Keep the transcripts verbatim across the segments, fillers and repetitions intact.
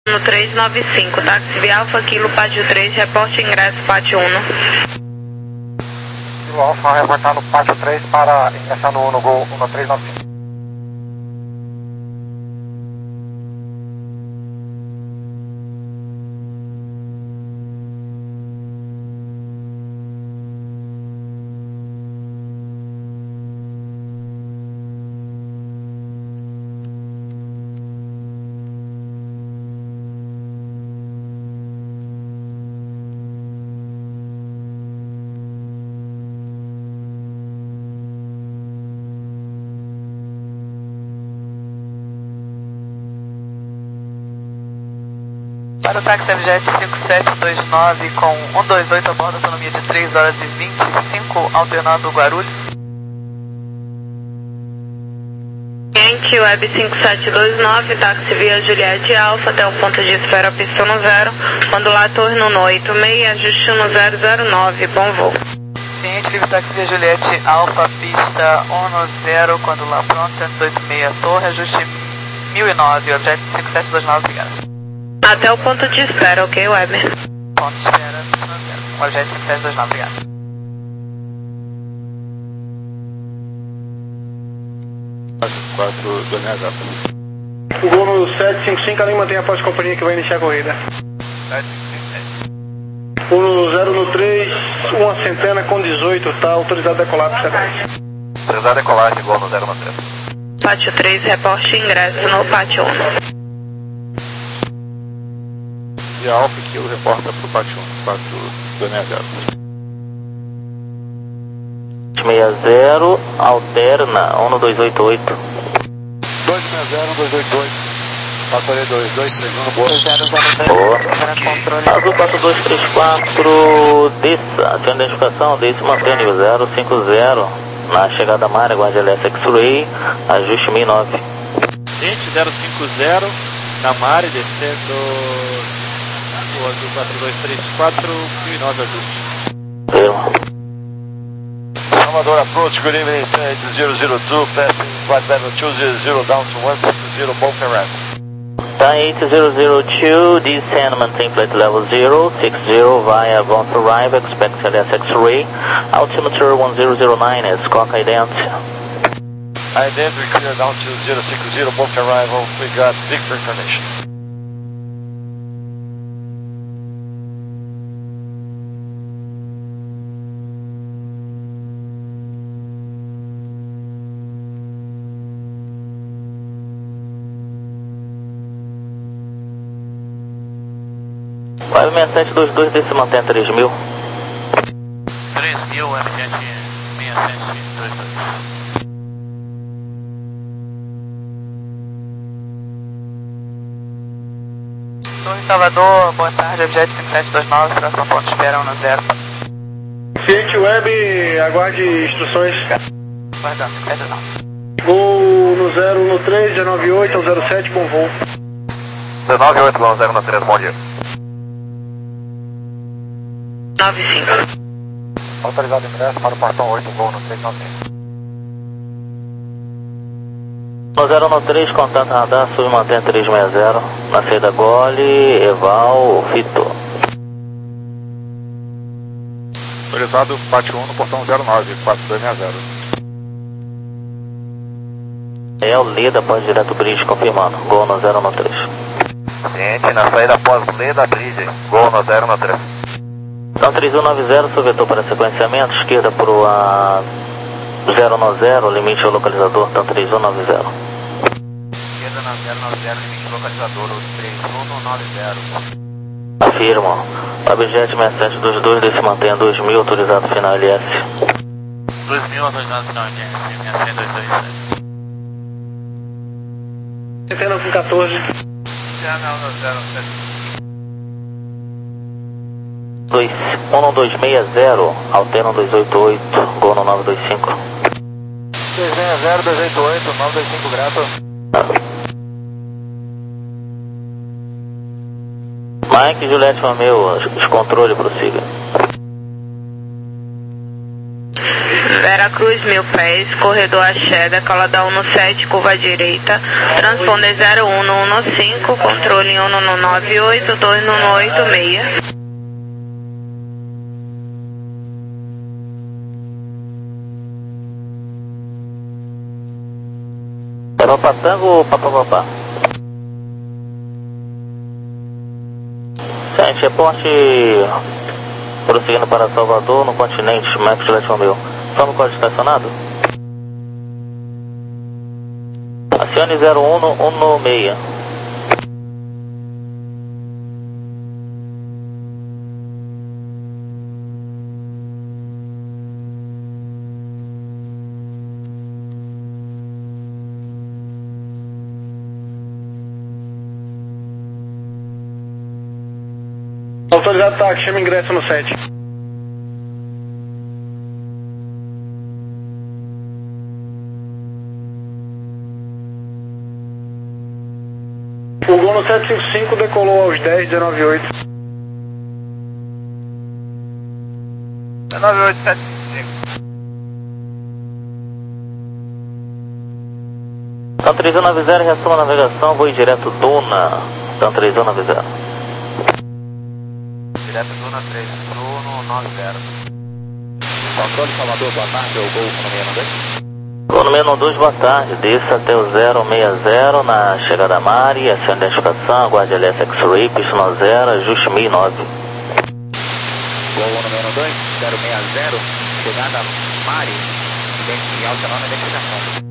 No três nove cinco, táxi via Alfa Kilo, pátio três, reporte ingresso, pátio um. Kilo Alfa, reportar no pátio três para ingressar no, no Gol no três nove cinco. Para o táxi Avjet cinco sete dois nove com um dois oito a bordo, autonomia de três horas e vinte e cinco, alternando Guarulhos. Cliente Web cinco sete dois nove, táxi via Juliette Alfa até o ponto de espera, pista no zero, ondulator no oito seis, ajuste no zero zero nove, bom voo. Cliente livre táxi via Juliette Alfa, pista um no zero, quando lá pronto, cento e oito seis, torre, ajuste mil e nove, Avjet cinco sete dois nove, obrigado. Até o ponto de espera, ok, Weber? Ponto de espera, o Avjet cinco sete dois nove, obrigado. quatro dois zero. O Gol no sete cinco cinco, ali mantém a pós companhia que vai iniciar a corrida. sete cinco sete. O no zero no três, uma centena com dezoito, está autorizado a decolar para dez. Autorizado a decolagem, Gol no zero no três. Pátio três, reporte ingresso no pátio um. E a Alfa Kilo reporta para o pátio um, quatro dois zero. sessenta, alterna, um dois oito oito. dois seis zero, dois oito oito. Fatorei dois dois três um, boa. Boa. Azul quatro dois três quatro, desça, aciona a identificação, desça, mantém nível zero cinco zero. Na chegada à área, guarde L S X-Ray, ajuste mil e nove. Gente, zero cinco zero, na Mare, descendo o Azul quatro dois três quatro, mil e nove ajuste. Firma. Salvador approach, good evening, zero zero two, passing flight level two zero zero, down to one six zero, both and ramp. Tá eight zero zero two, descend, maintain flight level zero six zero via Gulf Arrive, expect L S X-Ray, altimeter one zero zero nine, Squawk ident. Ident, we clear down to zero six zero, both arrival, we got Victor information. Web seis sete dois dois, desse mantém três mil. três mil, Avjet seis sete dois dois. Torre Salvador, boa tarde, Avjet cinco sete dois nove, próximo ponto de espera um no zero. Cliente Web, aguarde instruções. Guardando, cinco sete dois nove. Gol no zero no três, nove oito ao zero sete, bom voo. nove oito, Gol zero no três, bom dia. nove cinco. Autorizado ingresso para o portão oito, Gol no três nove cinco. No zero no três, contato radar, submantém três seis zero. Na saída Gole, Eval, Vitor. Autorizado pátio um no portão zero nove, quatro dois zero. É o Leda, pós direto Bridge, confirmando. Gol no zero no três. Ciente, na saída após Leda Bridge, Gol no zero no três. Então três um nove zero, seu vetor para sequenciamento, esquerda para o A zero nove zero, limite ao localizador, então três um nove zero. Esquerda na zero nove zero, limite localizador, três um nove zero. Afirmo. Objeto seis sete dois dois, desse mantém dois mil, autorizado final L S. dois mil, autorizado final L S, seis sete dois dois. Centena com quatorze. um dois seis zero, alterna dois oito oito, Gol no nove dois cinco. dois seis zero, dois oito oito, nove dois cinco, grato. Mike, Juliette Romeo, os controles, prossiga. Veracruz. duas mil pés, corredor Axé, decoladão um sete, curva direita, transponder zero um um cinco, controle um um nove oito, dois um oito seis. Europa Tango, papapá. Gente, reporte prosseguindo para Salvador, no continente, Max Juliette Romeo. Toma o código estacionado? Acione zero um um seis. Autorizado táxi, chama ingresso no sete. O gol no sete cinco cinco decolou aos dez, dezenove oito. dezenove oito sete cinco. Então três um nove zero, reação à navegação, voo direto Duna. Então três um nove zero. Direto Duna três, Bruno nove zero. Controle Salvador, boa tarde, é o Gol no seis um dois. Gol número dois, boa tarde. Desça até o zero seis zero na chegada Mari, acione identificação, aguarde L S X-Ray, pista no zero, ajuste mil e nove. Gol número dois, zero seis zero, chegada Mari, e alternando a identificação.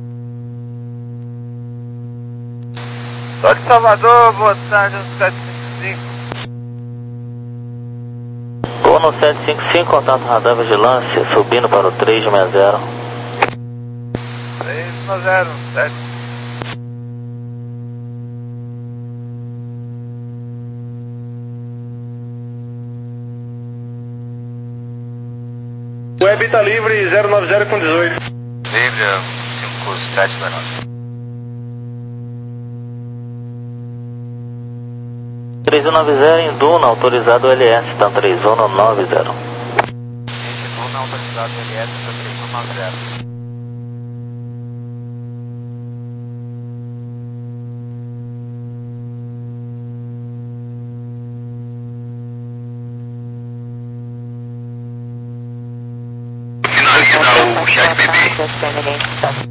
Toque Salvador, boa tarde, no sete cinco cinco. Gol no sete cinco cinco, contato radar vigilância, subindo para o três seis zero. três um zero, sete. Web tá livre, zero nove zero com dezoito. Livre, cinco sete dois nove. três um nove zero em Duna, autorizado L S, então três um nove zero. Gente, Duna autorizado L S, três um nove zero. Finaliza o chat B B.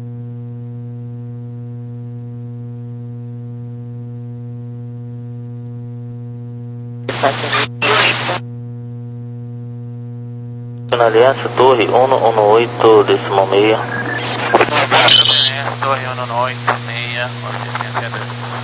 Aliança, torre um um oito, decimal meia. Torre um um oito, meia, oficina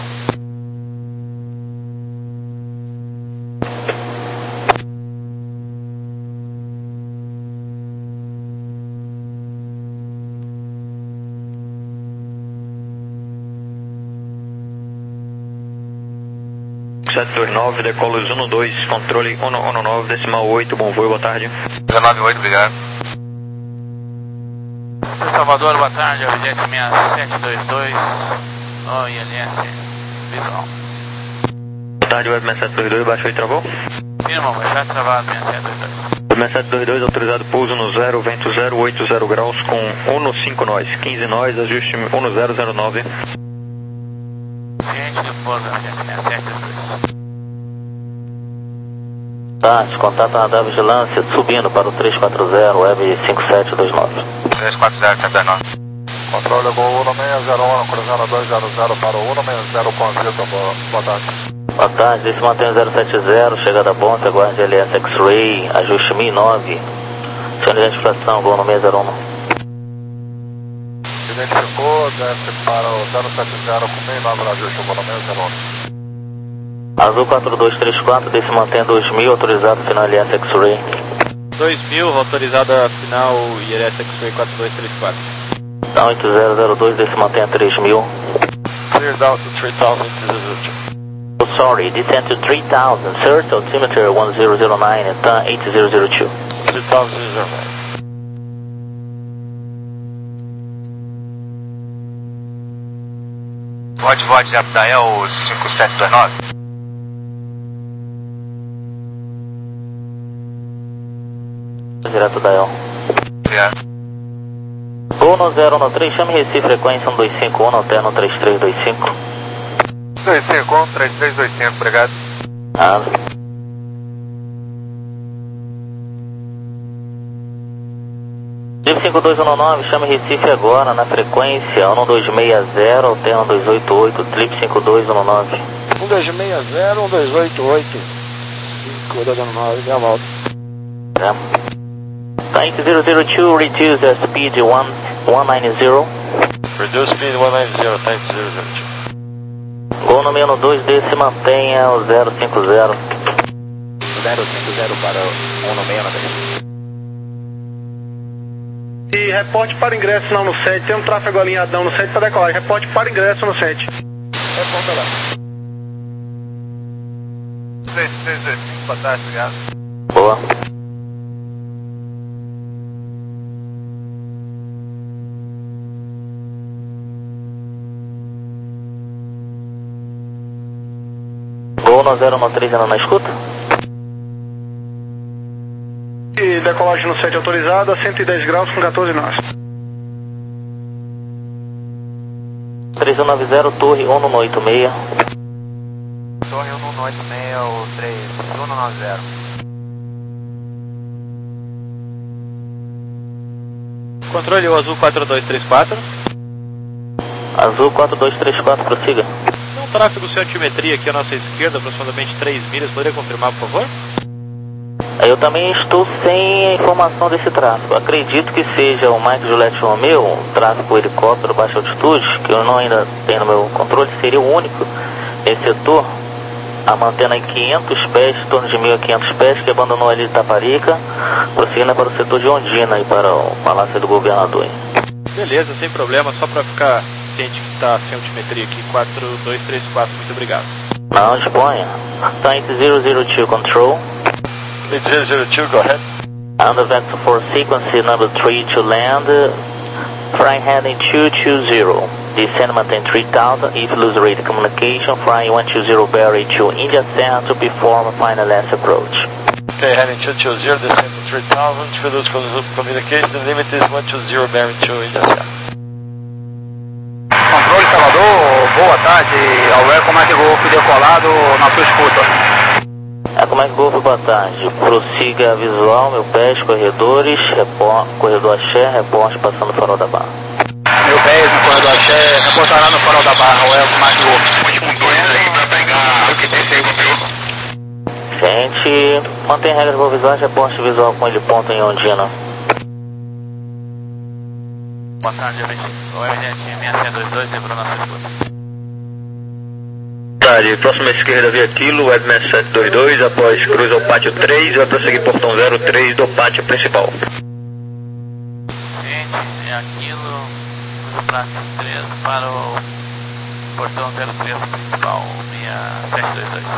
sete dois nove, decolos um dois, controle um um nove, decimal oito, bom voo, boa tarde. dezenove oito, obrigado. Salvador, boa tarde, objeto seis sete dois dois, no I L S, visual. Boa tarde, web seis sete dois dois, baixou e travou? Firma, já travado seis sete dois dois. seis sete dois dois, autorizado pouso no zero, vento zero oito zero graus com um cinco nós, quinze nós, ajuste um zero zero nove. Gente do pouso, objeto seis sete dois dois. Tati, contato radar vigilância, subindo para o três quatro zero, web cinco sete dois nove. três quatro zero sete dois nove. Controle Gol um seis zero um, cruzando dois zero zero para o um seis zero com visita, boa tarde. Boa tarde, desse mantém zero sete zero, chegada ponta, aguarde L S X-Ray, ajuste mil e nove. Acione de identificação, Gol no seis zero um. Identificou, desce para o zero sete zero com mil e nove, ajuste Gol no seis zero um. Azul quatro dois três quatro, desse mantém dois mil, autorizado final L S X-Ray. dois mil, autorizada final I L S X-Ray quatro dois três quatro. Down oito zero zero dois, desse mantém três mil. Clear down to three thousand. Oh, sorry, descend to three thousand, sir, altimeter one zero zero nine and turn eight zero zero two. three thousand. Vote, vote, Abdael cinco sete dois nove. Direto da El. Obrigado. Gol no zero um três, chame Recife, frequência um dois cinco um, alterno três três dois cinco. dois cinco um, três três dois cinco, obrigado. Ah. cinco dois um nove, chame Recife agora na frequência um dois seis zero, alterno dois oito oito, trip cinco dois um nove. um dois seis zero, um dois oito oito, cinco dois um nove, minha volta. É. Tank zero zero dois, reduce a speed one nine zero. Reduce speed one nine zero, tank zero zero dois. Gol no menos dois D, se mantenha o zero cinco zero. zero cinco zero para um no menos dois. E reporte para ingresso não no sete, tem um tráfego alinhadão no sete para decolar. Reporte para ingresso no sete. Reporta lá. três três dois cinco, boa tarde, obrigado. Boa. Gol no zero um três ainda na escuta? E decolagem no sete autorizada, cento e dez graus com quatorze nós. três um nove zero, torre um um oito seis. Torre um um oito seis, o três um um nove zero. Controle o azul quatro dois três quatro. Azul quatro dois três quatro, prossiga. Tem um tráfego sem altimetria aqui à nossa esquerda, aproximadamente três milhas. Poderia confirmar, por favor? Eu também estou sem a informação desse tráfego. Acredito que seja o Mike Juliette Romeo, um tráfego helicóptero baixa altitude, que eu não ainda tenho no meu controle, seria o único nesse setor a manter em quinhentos pés, em torno de mil e quinhentos pés, que abandonou ali de Taparica, prosseguindo para o setor de Ondina e para o Palácio do Governador. Beleza, sem problema, só para ficar ciente que está sem altimetria aqui, quatro dois três quatro, muito obrigado. Não, disponha. Tank zero zero dois Control. zero zero dois, go ahead. Under vector for sequence number three to land, flying heading two two zero. Descend maintain three thousand, if lose radio communication, flying one two zero Barry to India Center to perform final last approach. Okay, heading two two zero, descend to three thousand, if lose communication, the limit is one two zero Barry to India Center. Controle Salvador, boa tarde, ao Eco Mike Golf decolado na sua escuta. É, como é que Golf, boa tarde. Prossiga visual, meu pés, corredores, repor, corredor axé, reporte passando o farol da barra. Meu pés no corredor axé, reportará no farol da barra, o Eco Mike Golf. Último dois aí pra pegar o que tem aí, Golf. Gente, mantém regras voo visuais, reporte visual com ele ponto em Ondina. Boa tarde, o R G T seis seis dois dois, lembrou na sua escuta. Tarde, próxima esquerda via quilo, Webmaster sete dois dois, após cruza o pátio três, vai prosseguir portão zero três do pátio principal. Gente, é aquilo, cruza o pátio três para o portão zero três principal, seis sete dois dois.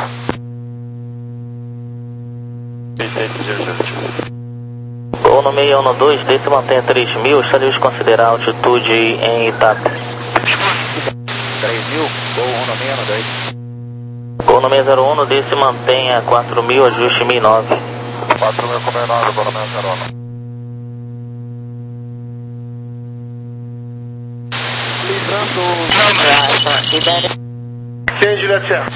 Perfeito, zero zero dois. Gol no seis um dois, desse mantenha três mil, estaria de considerar a altitude em Itapa. três mil, gol um no menos dois. Gol no seis zero um, desse mantenha quatro mil, ajuste mil e nove. quatro mil combinado, gol no seis zero um. Tem Juliette Serra.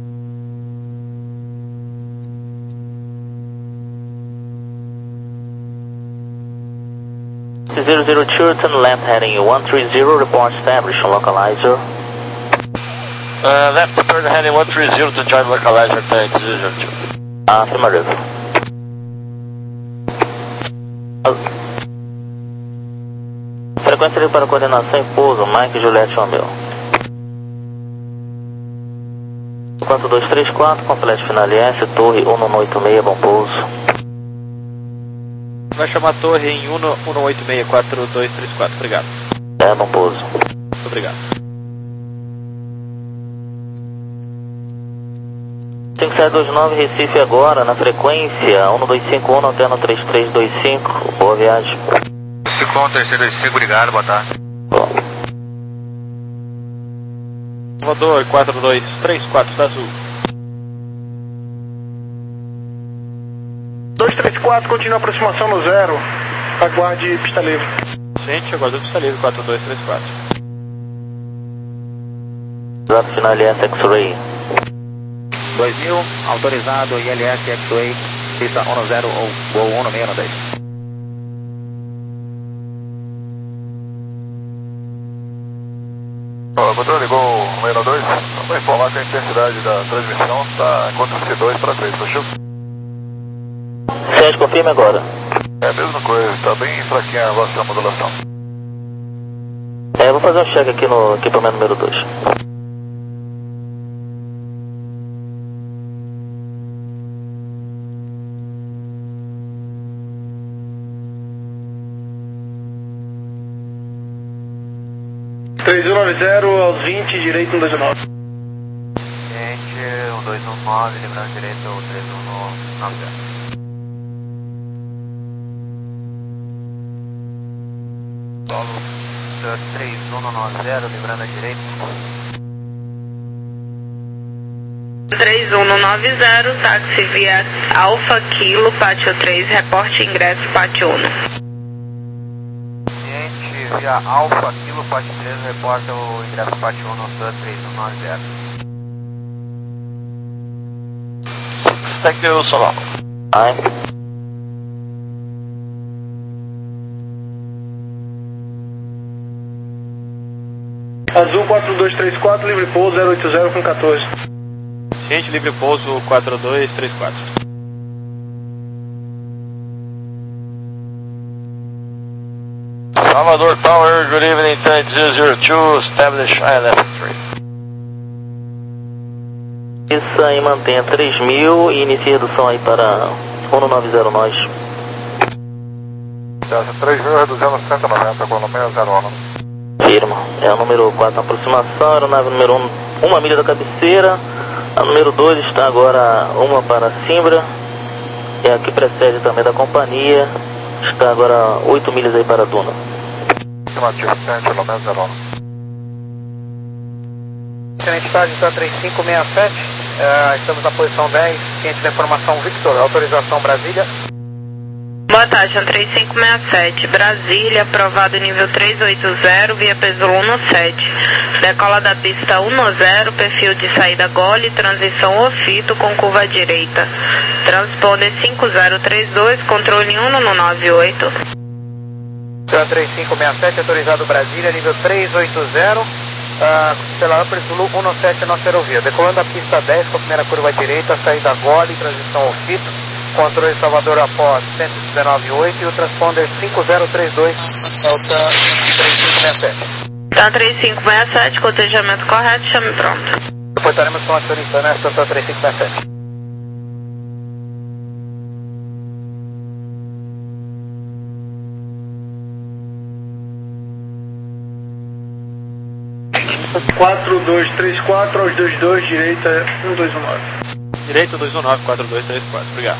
zero zero two, turn left heading one three zero, report established on localizer. Uh, left turn heading one three zero to join localizer, tank zero zero two. Affirmative. Frequência para coordenação e pouso, Mike Juliette Romeo. quatro dois três quatro, complete final S, torre um um oito seis, bom pouso. Vai chamar a torre em um um oito seis quatro dois três quatro, obrigado. É, bom pouso. Muito obrigado. cinco sete dois nove, Recife agora, na frequência um dois cinco um, alterno três três dois cinco, boa viagem. Secom três três dois cinco, obrigado, boa tarde. Bom. Salvador quatro dois três quatro, da Azul. dois três quatro, continua a aproximação no zero. Aguarde pista livre. Gente, agora do pista livre, quatro dois três quatro. Exato, final I L S X-Ray. dois mil, autorizado I L S X-Ray, pista um zero ou voo um seis um dez. O controle ligou o número dois, vou informar que a intensidade da transmissão está contra dois para três, fechou? Gente, confirme agora. É a mesma coisa, está bem fraquinha a vossa modulação. É, vou fazer um check aqui no equipamento número dois. três um nove zero aos vinte, direito um dois um nove. Gente, um dois um nove, lembrando direito o três um nove zero. Solo três um nove zero, lembrando a direita. três um nove zero, táxi via Alfa Kilo, pátio três, reporte ingresso, pátio um. Gente, via Alfa Kilo, pátio três, reporta o ingresso pátio um no Sun três um nove zero. Thank you, Solano. Ai. Azul quatro dois três quatro, livre pouso zero oito zero com quatorze. Gente, livre pouso quatro dois três quatro. Salvador Tower, good evening, Tank zero zero two, establish I L S three. Isso aí, mantenha três mil e inicia a redução aí para um nove zero nós. três mil, reduzindo cento e noventa, com o número zero um. Firma. É o número quatro na aproximação, aeronave número um, uma milha da cabeceira. A número dois está agora uma para Simbra. E a que precede também da companhia está agora oito milhas aí para Duna. Estimativo, cento, número zero um. Excelente tarde, está três cinco seis sete, uh, estamos na posição dez, ciente da informação Victor, autorização Brasília. Boa tarde, três cinco seis sete, Brasília, aprovado nível três oito zero, via peso um sete. Decola da pista um zero, perfil de saída gole, transição ofito com curva direita. Transponder cinco zero três dois, controle um no nove oito. três cinco seis sete, autorizado Brasília, nível três oito zero. Uh, pela Upper Zulu um sete, nossa aerovia. Decolando a pista dez com a primeira curva direita, saída gole, transição ofito, controle Salvador após cento e dezenove oito e o transponder cinco zero três dois, Delta três cinco seis sete. Tá três cinco seis sete, cotejamento correto, chame pronto. Reportaremos com a acionista nesta Delta três cinco seis sete. quatro dois três quatro aos dois dois, direita um dois um nove. Direito dois um nove quatro dois três quatro, obrigado.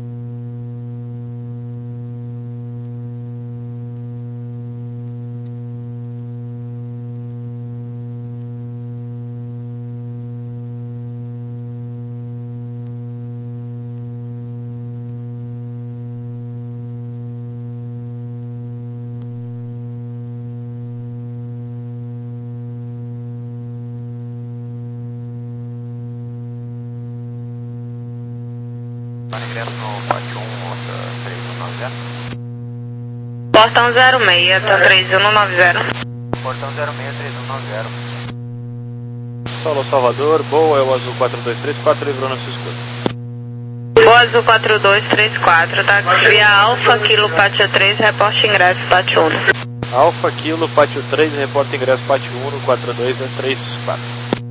Ingresso no pátio um, três um nove zero. Portão zero seis, tá três um nove zero. Portão zero seis, três um nove zero. Solo Salvador, Boa, é o azul quatro dois três quatro, livrou nosso escudo. Boa azul quatro dois três quatro, tá via Alfa Kilo, pátio três, reporte ingresso, pátio um. Alfa Kilo, pátio três, reporta ingresso pátio um, quatro dois três quatro.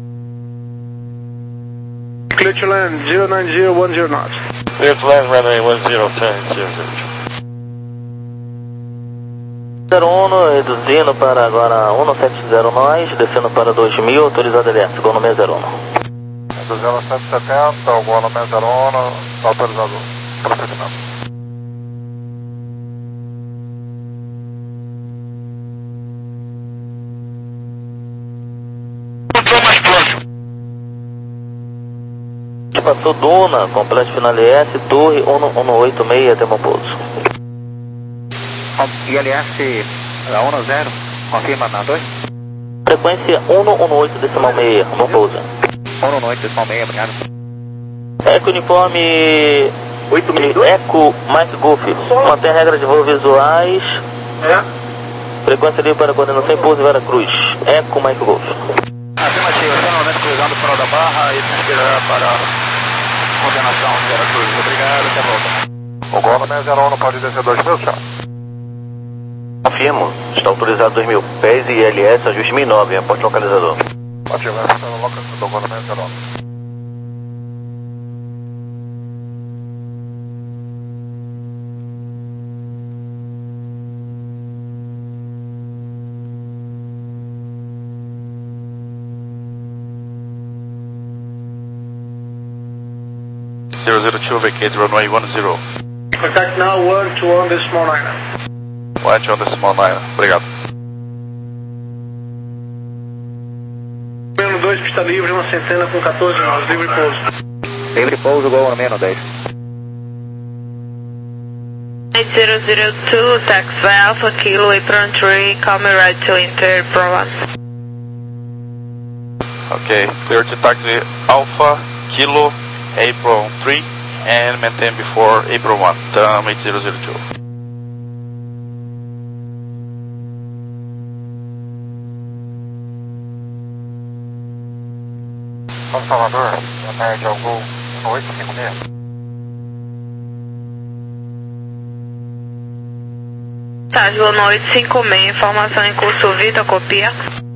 Clear to land zero nine zero one zero knots. Clear to land, runway one zero ten, zero zero two. zero um, reduzindo para agora um sete zero nós, descendo para dois mil, autorizado L S, gol no zero um. Reduzindo cento e setenta, o gol no zero um, autorizado procedimento. Passou Duna, completo final S, Torre um um oito seis, até Pouso. I L S Da um zero, confirma na dois. Frequência um um oito decimal seis, bom pouso. um oito decimal seis, obrigado. Eco uniforme oito mil, Eco Mike Golf, mantém regra de voo visuais. É. Frequência livre para coordenação em pouso em Vera Cruz. Eco Mike Golf. Afirmativo, está novamente cruzando o farol da Barra e transferirá para coordenação Vera Cruz. Obrigado, até a volta. O Gol no zero um não pode descer dois mil, senhor. Confirmo, está autorizado dois mil. P E S e I L S, ajuste mil e nove, aposto localizador. Ativo, essa é a localização do Gol no zero um. zero zero two, vacate runway one zero. Contact now, one to one decimal nine. one to one decimal nine, obrigado. Menos dois, pista livre, uma centena com quatorze nós, livre pouso. Livre pouso, Gol no menos dez. eight zero zero two, taxi Alpha Kilo, apron three, call me right to enter Pro one. Ok, clear to taxi Alpha Kilo, April three, and maintain before April one, term eight zero zero two. São Salvador, boa tarde, ao Gol um oito cinco seis. Tarde, um oito cinco seis, informação em curso Vitor, copia.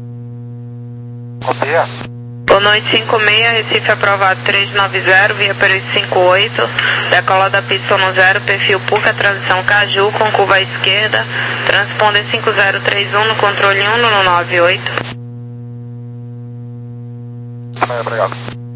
Copia. Boa noite, cinco seis, Recife aprovado três nove zero, via Peru cinco oito, decola da pista um zero, perfil Puca, transição Caju, com curva à esquerda, transponder cinco zero três um no controle um no nove oito. Bem, obrigado.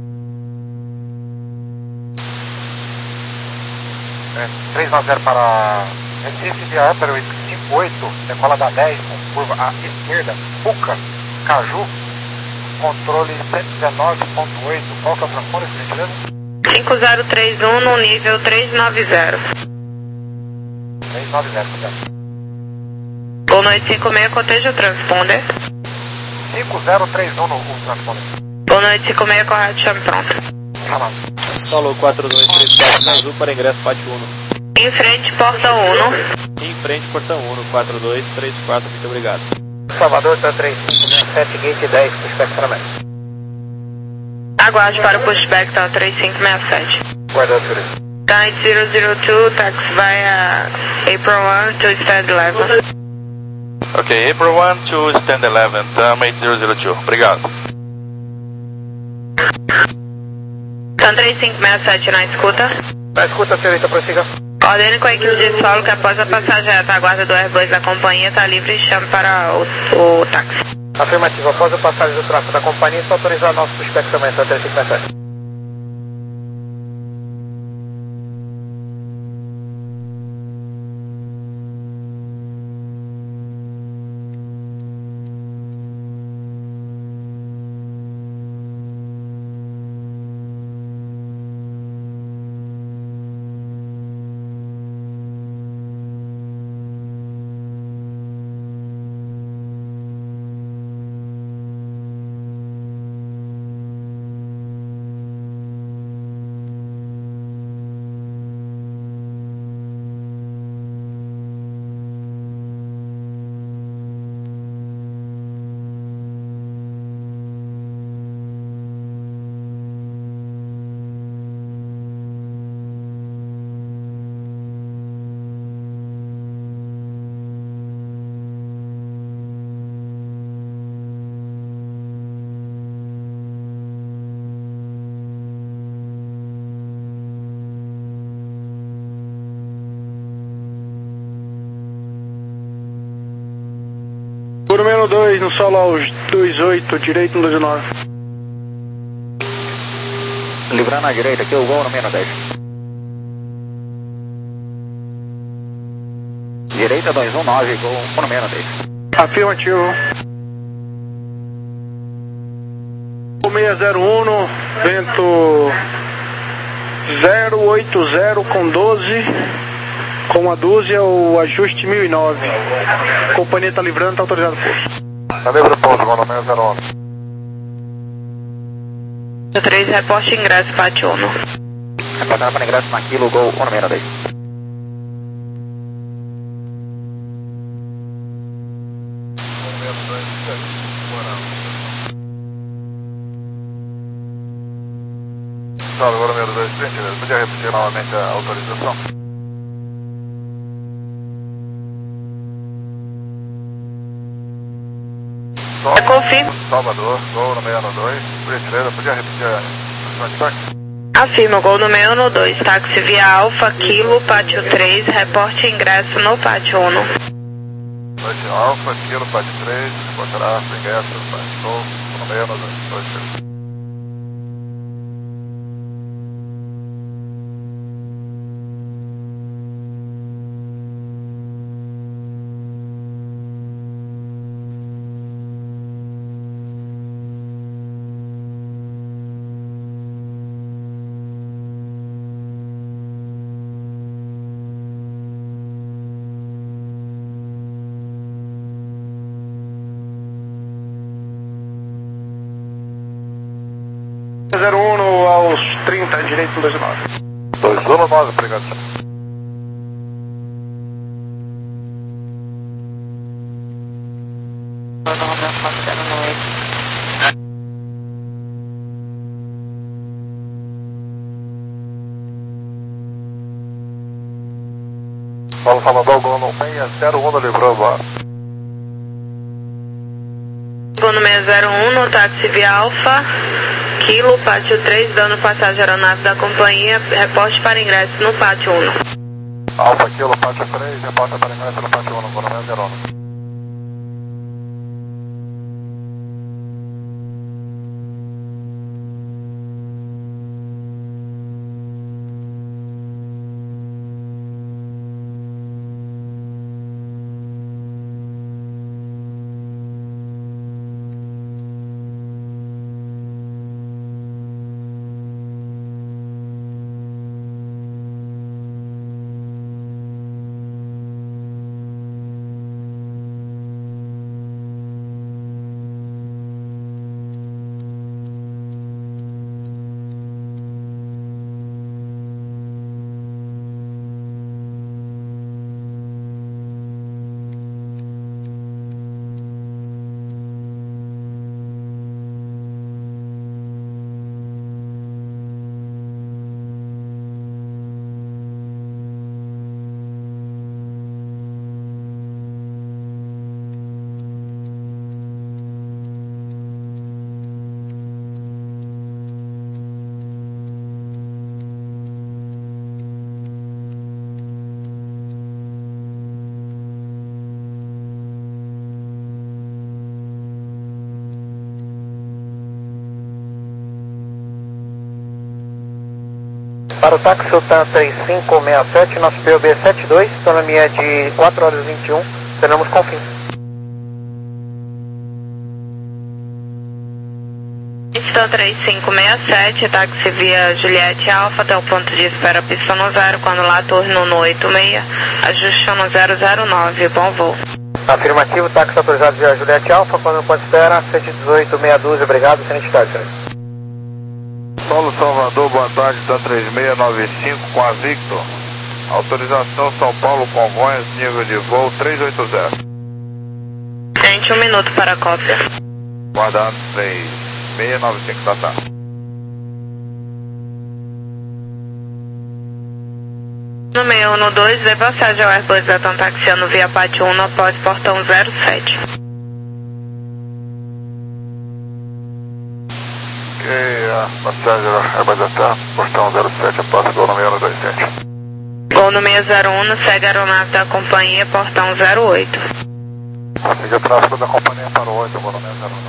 É, três nove zero para Recife, via Peru cinco oito, decola da dez, com curva à esquerda, Puca, Caju. Controle cento e dezenove ponto oito, qual que é o transponder, por gentileza? cinco zero três um no nível três nove zero. três nove zero, correto. Boa noite, cinco seis, coteja o transponder. cinco zero três um no o transponder. Boa noite, cinco seis, correto, chame pronto. Chamado. Falou quatro dois três quatro azul para ingresso pátio um. Em frente, porta um. Em frente, portão um, quatro dois três quatro, muito obrigado. Salvador, está três cinco sete, gate dez, pushback para mim. Aguarde para o pushback, tá três cinco seis sete. Guardado por isso. Tá eight zero zero two, taxi via April one to stand eleven. Ok, April one to stand eleven, term eight zero zero two, obrigado. Tá três cinco seis sete na escuta. Na escuta, senhorita, prossiga. Ordene com a equipe de solo que após a passagem a retaguarda do Airbus da companhia está livre e chame para o, o táxi. Afirmativo, após a passagem do tráfego da companhia, só autorizar nosso pushback também, tá três cinco seis sete. Por menos dois, no solo aos dois oito, direito no dois nove. Livrando à direita, aqui o Gol no menos dez. Direita dois um nove, Gol no menos dez. Afirmativo. seis zero um, vento zero oito zero com doze, Com a dúzia, o ajuste mil e nove. A companhia está livrando, está autorizado o posto. Tá livre o pouso, gol no meio zero um. três, reporte ingresso, pátio um. Reportando para ingresso na Kilo, Gol um seis dois. Salve, agora número dois, podia repetir novamente a autorização? Eu confirmo. Salvador, gol no meio dois, por gentileza, podia repetir a instrução de táxi? Afirma, gol no meio dois, táxi via Alfa, Kilo, pátio três, reporte ingresso no pátio um. Pátio Alfa, Kilo, pátio três, reportará ingresso no pátio um, no meio dois. zero um aos trinta, direito no dois nove. dois um nove, obrigado. Paulo Salvador, gol no seis zero um, livrou, bora. Gol no seis zero um, no táxi via Alfa, Kilo, pátio três, dando passagem aeronave da companhia, reporte para ingresso no pátio um. Alfa, Kilo, pátio três, reporta para ingresso no pátio um, gol no seis zero um. Para o táxi O T A três cinco seis sete, nosso P O B setenta e dois, autonomia é de quatro horas e vinte e um, teremos com fim. Pista três cinco seis sete, táxi via Juliette Alfa até o ponto de espera pista no zero, quando lá torre no oito seis, ajuste no zero zero nove, bom voo. Afirmativo, táxi autorizado via Juliette Alfa, quando no ponto de espera, cento e dezoito, meia dúzia, obrigado, tenente Cássio. Paulo Salvador, boa tarde, tá três seis nove cinco com a Victor. Autorização São Paulo Congonhas, nível de voo três oito zero. Gente, um minuto para a cópia. Guardado três seis nove cinco, tá, tá. No meio um dois, dê passagem ao Airbus Delta taxiando via pátio um após portão zero sete. Passagem Airbus Delta, portão zero sete, após gol no meio dois sete. Gol no seis zero um, segue a aeronave da companhia, portão zero oito. Siga o tráfego da companhia para o oito, gol no seis zero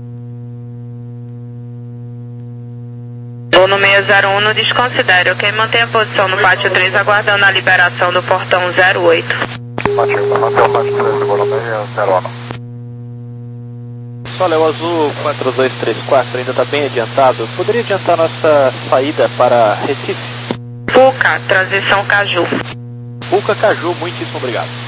um. Gol no seis zero um, desconsidere, ok? Mantenha a posição no pátio três, aguardando a liberação do portão zero oito. Pátio, mantenha o pátio três, gol no seis zero um. Olha, o Azul quatro dois três quatro ainda está bem adiantado. Poderia adiantar nossa saída para Recife? Puca, transição Caju. Puca Caju, muitíssimo obrigado.